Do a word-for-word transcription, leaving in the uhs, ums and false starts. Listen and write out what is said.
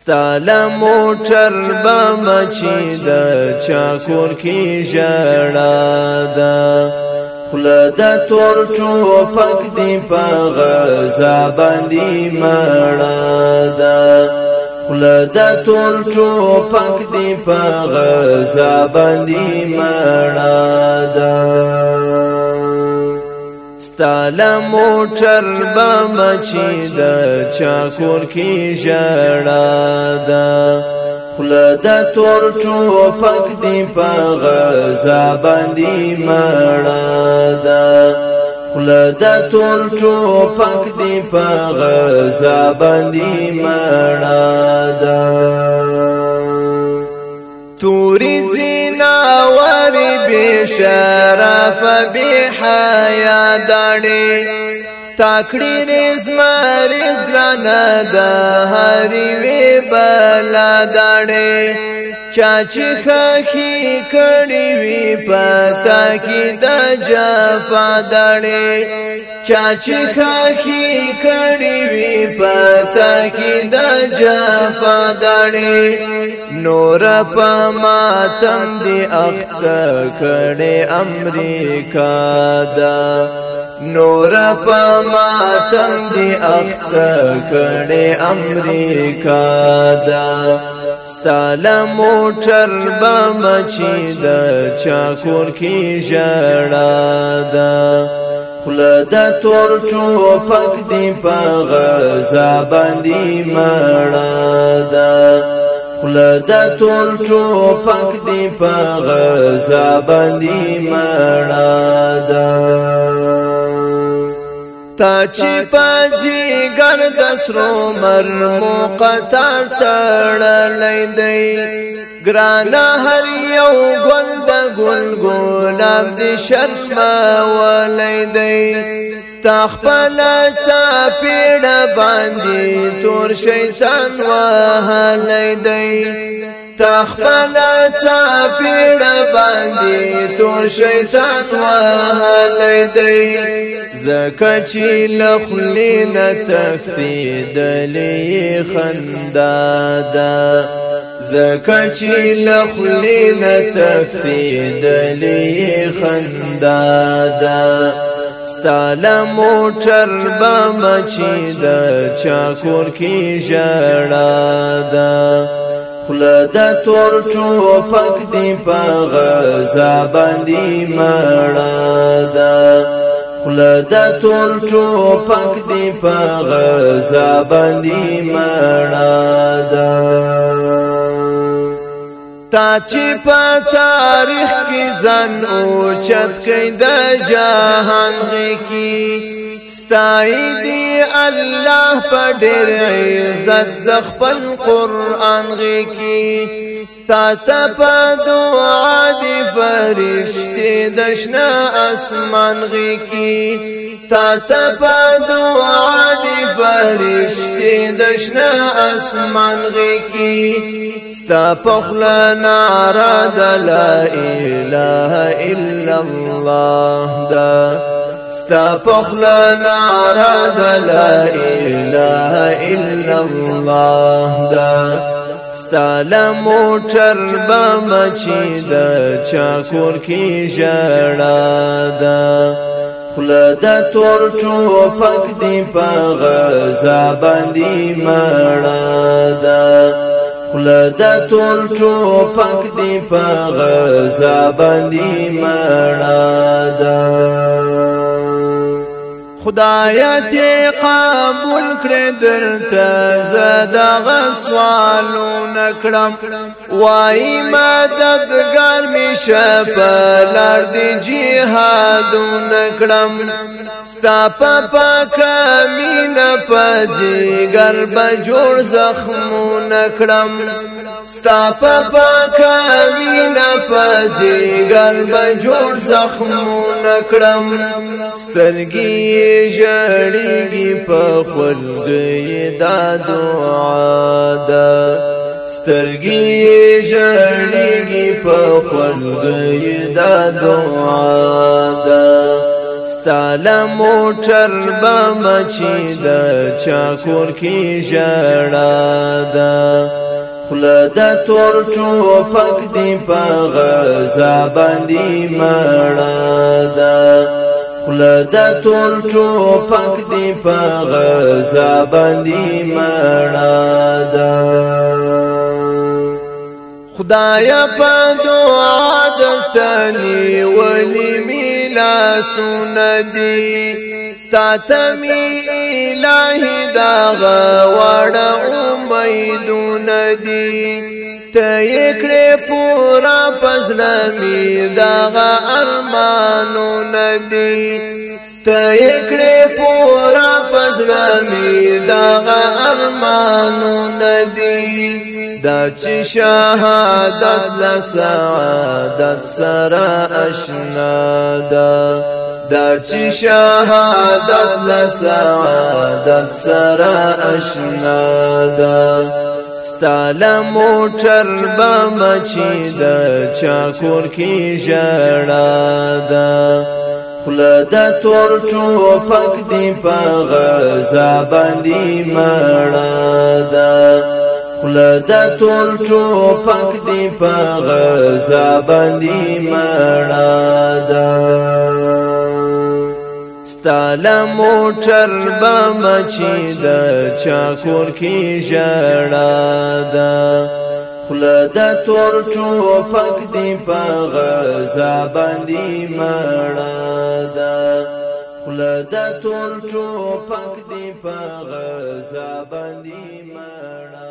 ستاله موټر بم چې د چاکور کې ژړا ده خوله د تور ټوپک دی په غزا باندې مړه ده خوله د تور ټوپک دی په غزا باندې مړه ده ستاله موټر بم چې د چاکور کې ژړا ده خوله د تور ټوپک دی په غزا باندې مړه ده خوله د تور ټوپک دی په غزا باندې مړه ده توری زیناوری بی شرف بی حیا داڑی تاکڑی ریز مریز گرانا دا هری وی بلا داڑی چاچی خاکی کڑی وی پتا کی دا جفا داڑی چاچی خاکی کڑی وی پتا کی دا جفا داڑی نور پا ماتم دی اخت کڑی امریکا دا نور پا ماتم دی اخت کڑی امریکا دا ستاله موټر بم چې د چاکور کې ژړا ده خوله د تور ټوپک دی په غزا باندې مړه ده خوله د تور ټوپک دی په غزا باندې مړه ده تا چې پاجي ګرد سرو مرمو قطار تړلې دی ګرانا هر یو ګل د ګل ګلاب دی شرما ولې دی تخپل چا پیړه باندې تور شیطان وهلې دی تخپل چا پیړه باندې تور شیطان وهلې دی زکه چې لخلین تختیدلې خندا ده زکه چې لخلین تختیدلې خندا ده ستاله موټر بم چې د چاکور کې ژړا ده خوله د تور ټوپک دی په غزا باندې مړه ده خوله د تور ټوپک دی په غزا باندې مړه ده تا چې په تاریخ کې ځان اوچت کړي د جهان غږی ستای دی الله په ډېر عزت د خپل قرآن غږی تا ته په دعا دی فرشتي د شنه اسمان غږی تا ته په دعا دی فرشتي د شنه اسمان غږی ستا په خوله نعره د لا اله الا الله ده ستا په خوله نعره د لا اله الا الله ده ستاله موټر بم چې د چاکور کې ژړا ده خوله د تور ټوپک دی په غزا باندې مړه ده خوله د تور ټوپک دی په غزا باندې مړه ده خدایا ته قبول کړې درته زدا سوالو نکړم وای مددګار می شپلار دی جهاد نکړم ستا په پاک مين پجي ګرب جوړ زخمو نکړم ستا په پاک مين پجي ګرب جوړ زخمو نکړم سترګي جړیږي په خلګي دا دعا ده سترګي جړیږي په خلګي دا دعا ده ستاله موټر بمچی د چاکور کی ژړا ده خوله د تور ټوپک دی په غزا باندې مړه ده خوله د تور ټوپک دی په غزا باندې مړه ده خدایا په دعا درته نیولې مې لاسونه دي تا ته مې الهي دغه واړه امیدونه دي ته یې کړې پوره په زړه مې دغه ارمانونه دي ته یې کړې پوره په زړه مې دغه ارمانونه دي دا چې شهادت له سعادت سره اشنا ده دا چې شهادت له سعادت سره اشنا ده ستاله موټر بمچی د چاکور کی ژړا ده خوله د تور ټوپک دی په غزا باندې مړه ده خوله د تور ټوپک دی په غزا باندې مړه ده ستاله موټر بمچی د چاکور کی ژړا ده خوله د تور ټوپک دی په غزا باندې مړه ده خوله د تور ټوپک دی په غزا باندې مړه